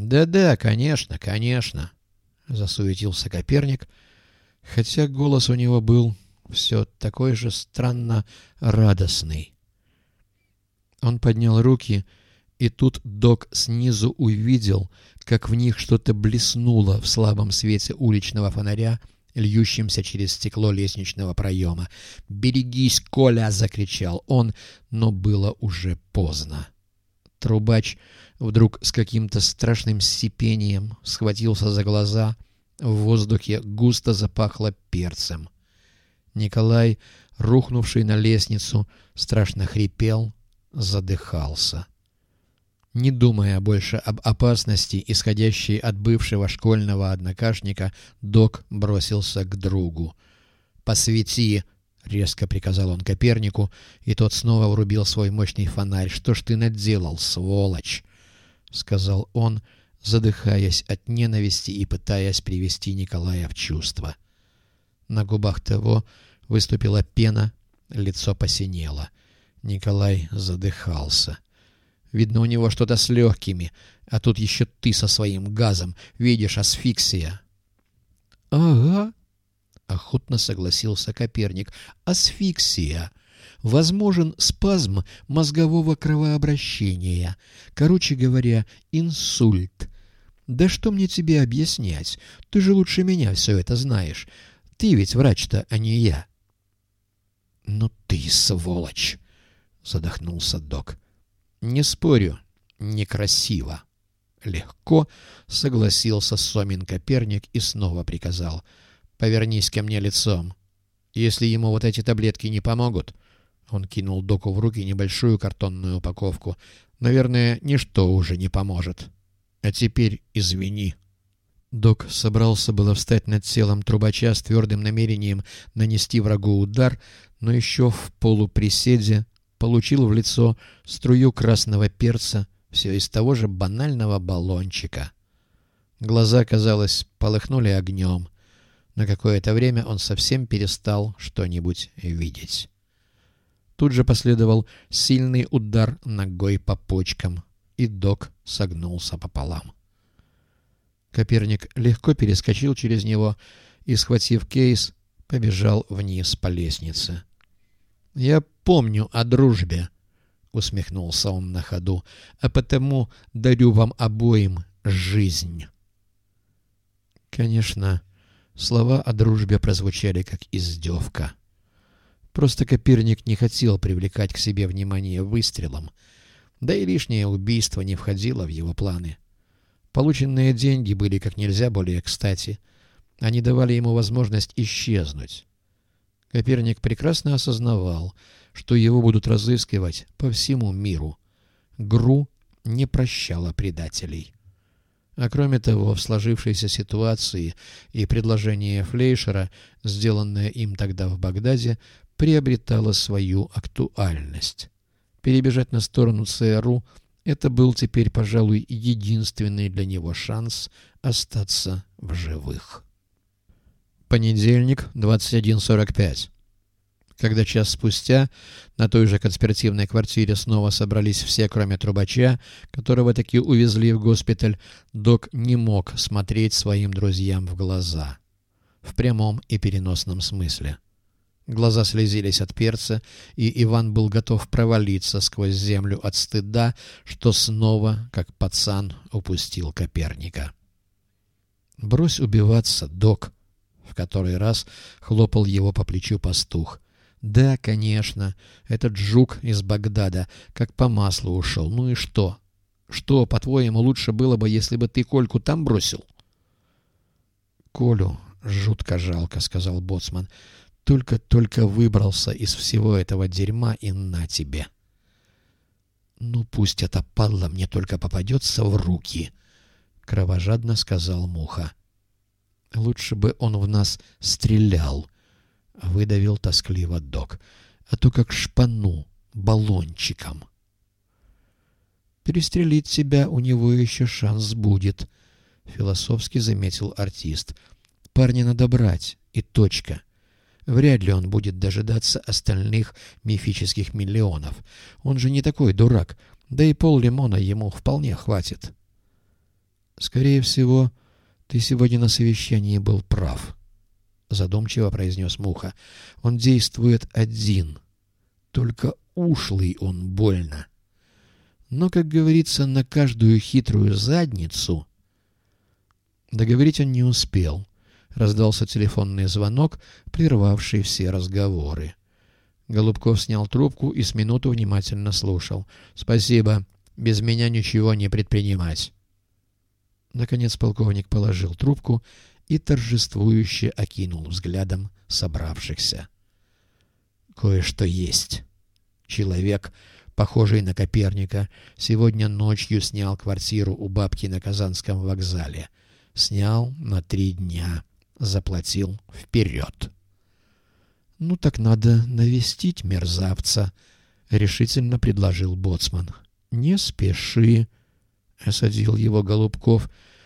«Да-да, конечно, конечно», — засуетился Коперник, хотя голос у него был все такой же странно радостный. Он поднял руки, и тут док снизу увидел, как в них что-то блеснуло в слабом свете уличного фонаря, льющимся через стекло лестничного проема. «Берегись, Коля!» — закричал он, но было уже поздно. Трубач вдруг с каким-то страшным сипением схватился за глаза, в воздухе густо запахло перцем. Николай, рухнувший на лестницу, страшно хрипел, задыхался. Не думая больше об опасности, исходящей от бывшего школьного однокашника, док бросился к другу. «Посвети!» — резко приказал он Копернику, и тот снова врубил свой мощный фонарь. «Что ж ты наделал, сволочь?» — сказал он, задыхаясь от ненависти и пытаясь привести Николая в чувство. На губах того выступила пена, лицо посинело. Николай задыхался. Видно, у него что-то с легкими, а тут еще ты со своим газом. Видишь, асфиксия. — Ага, — охотно согласился Коперник. — Асфиксия. Возможен спазм мозгового кровообращения. Короче говоря, инсульт. Да что мне тебе объяснять? Ты же лучше меня все это знаешь. Ты ведь врач-то, а не я. — Ну ты сволочь! — задохнулся док. «Не спорю, некрасиво». Легко согласился Сомин Коперник и снова приказал: «Повернись ко мне лицом. Если ему вот эти таблетки не помогут...» Он кинул доку в руки небольшую картонную упаковку. «Наверное, ничто уже не поможет. А теперь извини». Док собрался было встать над телом трубача с твердым намерением нанести врагу удар, но еще в полуприседе получил в лицо струю красного перца, все из того же банального баллончика. Глаза, казалось, полыхнули огнем. На какое-то время он совсем перестал что-нибудь видеть. Тут же последовал сильный удар ногой по почкам, и док согнулся пополам. Коперник легко перескочил через него и, схватив кейс, побежал вниз по лестнице. «Я помню о дружбе», — усмехнулся он на ходу, «а потому дарю вам обоим жизнь». Конечно, слова о дружбе прозвучали как издевка. Просто Коперник не хотел привлекать к себе внимание выстрелом, да и лишнее убийство не входило в его планы. Полученные деньги были как нельзя более кстати. Они давали ему возможность исчезнуть. Коперник прекрасно осознавал, что его будут разыскивать по всему миру. ГРУ не прощала предателей. А кроме того, в сложившейся ситуации и предложение Флейшера, сделанное им тогда в Багдаде, приобретало свою актуальность. Перебежать на сторону ЦРУ — это был теперь, пожалуй, единственный для него шанс остаться в живых. Понедельник, 21:45. Когда час спустя на той же конспиративной квартире снова собрались все, кроме трубача, которого таки увезли в госпиталь, док не мог смотреть своим друзьям в глаза. В прямом и переносном смысле. Глаза слезились от перца, и Иван был готов провалиться сквозь землю от стыда, что снова, как пацан, упустил Коперника. «Брось убиваться, док!» В который раз хлопал его по плечу пастух. «Да, конечно, этот жук из Багдада как по маслу ушел. Ну и что? Что, по-твоему, лучше было бы, если бы ты Кольку там бросил?» «Колю жутко жалко», — сказал боцман. «Только выбрался из всего этого дерьма, и на тебе». «Ну пусть эта падла мне только попадется в руки», — кровожадно сказал Муха. «Лучше бы он в нас стрелял», — выдавил тоскливо док, «а то как шпану баллончиком». «Перестрелить тебя у него еще шанс будет», — философски заметил артист. «Парня надо брать, и точка. Вряд ли он будет дожидаться остальных мифических миллионов. Он же не такой дурак, да и пол-лимона ему вполне хватит». «Скорее всего, ты сегодня на совещании был прав», — задумчиво произнес Муха. «Он действует один. Только ушлый он больно. Но, как говорится, на каждую хитрую задницу...» Договорить он не успел. Раздался телефонный звонок, прервавший все разговоры. Голубков снял трубку и с минуту внимательно слушал. «Спасибо. Без меня ничего не предпринимать». Наконец полковник положил трубку и торжествующе окинул взглядом собравшихся. «Кое-что есть. Человек, похожий на Коперника, сегодня ночью снял квартиру у бабки на Казанском вокзале. Снял на 3 дня. Заплатил вперед». «Ну так надо навестить мерзавца», — решительно предложил боцман. «Не спеши», — осадил его Голубков.